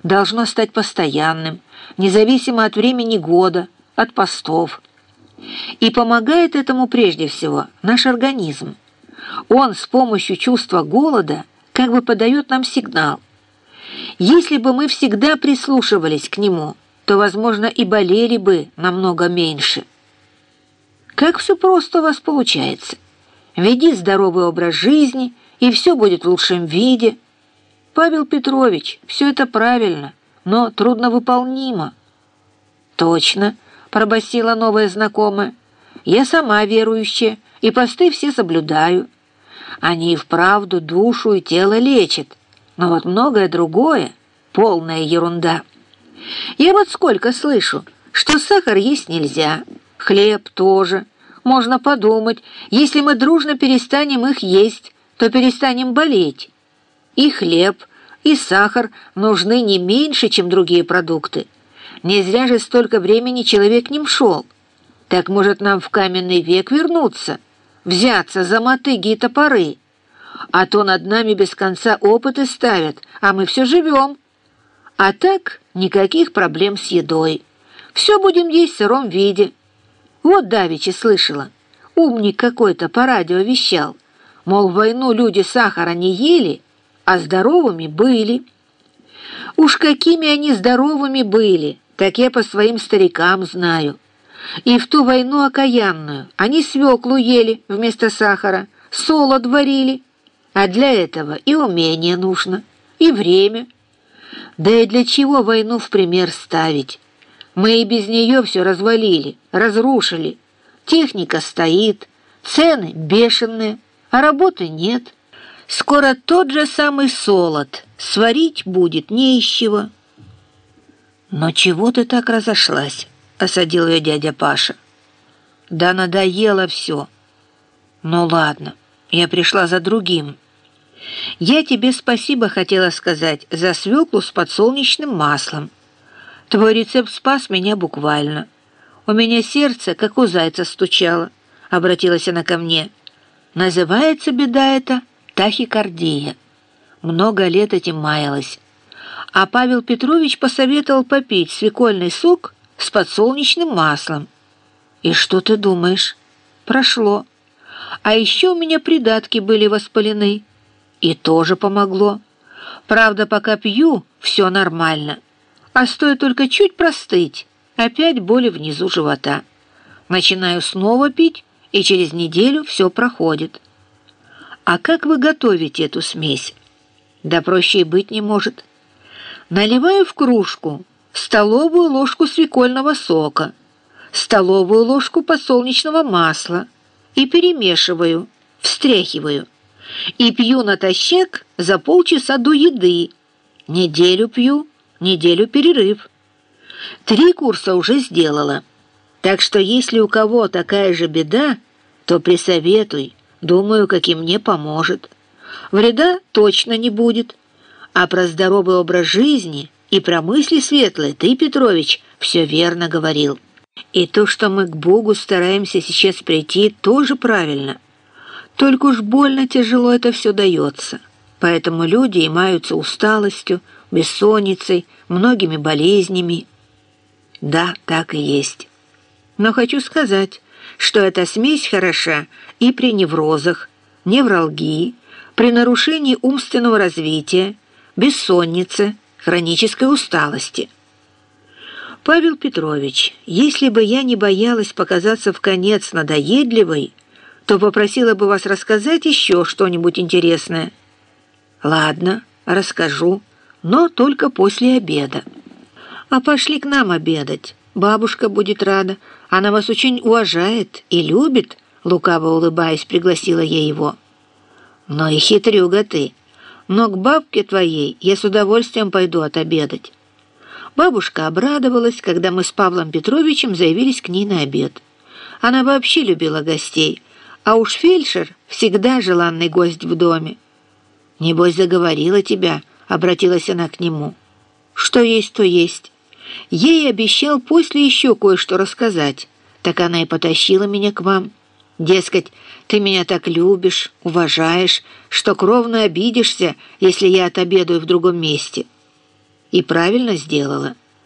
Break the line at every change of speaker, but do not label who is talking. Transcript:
должно стать постоянным, независимо от времени года, от постов. И помогает этому прежде всего наш организм. Он с помощью чувства голода как бы подает нам сигнал. Если бы мы всегда прислушивались к нему, то, возможно, и болели бы намного меньше. Как все просто у вас получается. Веди здоровый образ жизни, и все будет в лучшем виде. Павел Петрович, все это правильно, но трудновыполнимо. Точно, пробасила новая знакомая. Я сама верующая, и посты все соблюдаю. Они и вправду душу и тело лечат, но вот многое другое — полная ерунда. Я вот сколько слышу, что сахар есть нельзя, хлеб тоже. Можно подумать, если мы дружно перестанем их есть, то перестанем болеть. И хлеб, и сахар нужны не меньше, чем другие продукты. Не зря же столько времени человек к ним шел. Так может нам в каменный век вернуться, взяться за мотыги и топоры? А то над нами без конца опыты ставят, а мы все живем. А так никаких проблем с едой. Все будем есть в сыром виде. Вот давеча слышала, умник какой-то по радио вещал, мол, в войну люди сахара не ели, а здоровыми были. Уж какими они здоровыми были, так я по своим старикам знаю. И в ту войну окаянную они свеклу ели вместо сахара, солод варили. А для этого и умение нужно, и время. Да и для чего войну в пример ставить? Мы и без нее все развалили, разрушили. Техника стоит, цены бешеные, а работы нет. Скоро тот же самый солод сварить будет не из чего. «Но чего ты так разошлась?» — осадил ее дядя Паша. «Да надоело все. Ну ладно, я пришла за другим. Я тебе спасибо хотела сказать за свеклу с подсолнечным маслом. Твой рецепт спас меня буквально. У меня сердце, как у зайца, стучало», — обратилась она ко мне. «Называется беда эта тахикардия. Много лет этим маялась. А Павел Петрович посоветовал попить свекольный сок с подсолнечным маслом. И что ты думаешь? Прошло. А еще у меня придатки были воспалены. И тоже помогло. Правда, пока пью, все нормально. А стоит только чуть простыть, опять боли внизу живота. Начинаю снова пить, и через неделю все проходит. А как вы готовите эту смесь? Да проще и быть не может. Наливаю в кружку столовую ложку свекольного сока, столовую ложку подсолнечного масла и перемешиваю, встряхиваю. И пью натощак за полчаса до еды. Неделю пью, неделю перерыв. 3 курса уже сделала. Так что если у кого такая же беда, то присоветуй. Думаю, как и мне поможет. Вреда точно не будет. А про здоровый образ жизни и про мысли светлые ты, Петрович, все верно говорил. И то, что мы к Богу стараемся сейчас прийти, тоже правильно. Только уж больно тяжело это все дается. Поэтому люди и маются усталостью, бессонницей, многими болезнями. Да, так и есть. Но хочу сказать, что эта смесь хороша и при неврозах, невралгии, при нарушении умственного развития, бессоннице, хронической усталости. Павел Петрович, если бы я не боялась показаться вконец надоедливой, то попросила бы вас рассказать еще что-нибудь интересное. Ладно, расскажу, но только после обеда. А пошли к нам обедать. Бабушка будет рада. Она вас очень уважает и любит, лукаво улыбаясь, пригласила я его. Ну и хитрюга ты. Но к бабке твоей я с удовольствием пойду отобедать. Бабушка обрадовалась, когда мы с Павлом Петровичем заявились к ней на обед. Она вообще любила гостей, а уж фельдшер всегда желанный гость в доме. «Небось, заговорила тебя», — обратилась она к нему. «Что есть, то есть. Ей обещал после еще кое-что рассказать, так она и потащила меня к вам. Дескать, ты меня так любишь, уважаешь, что кровно обидишься, если я отобедаю в другом месте». И правильно сделала.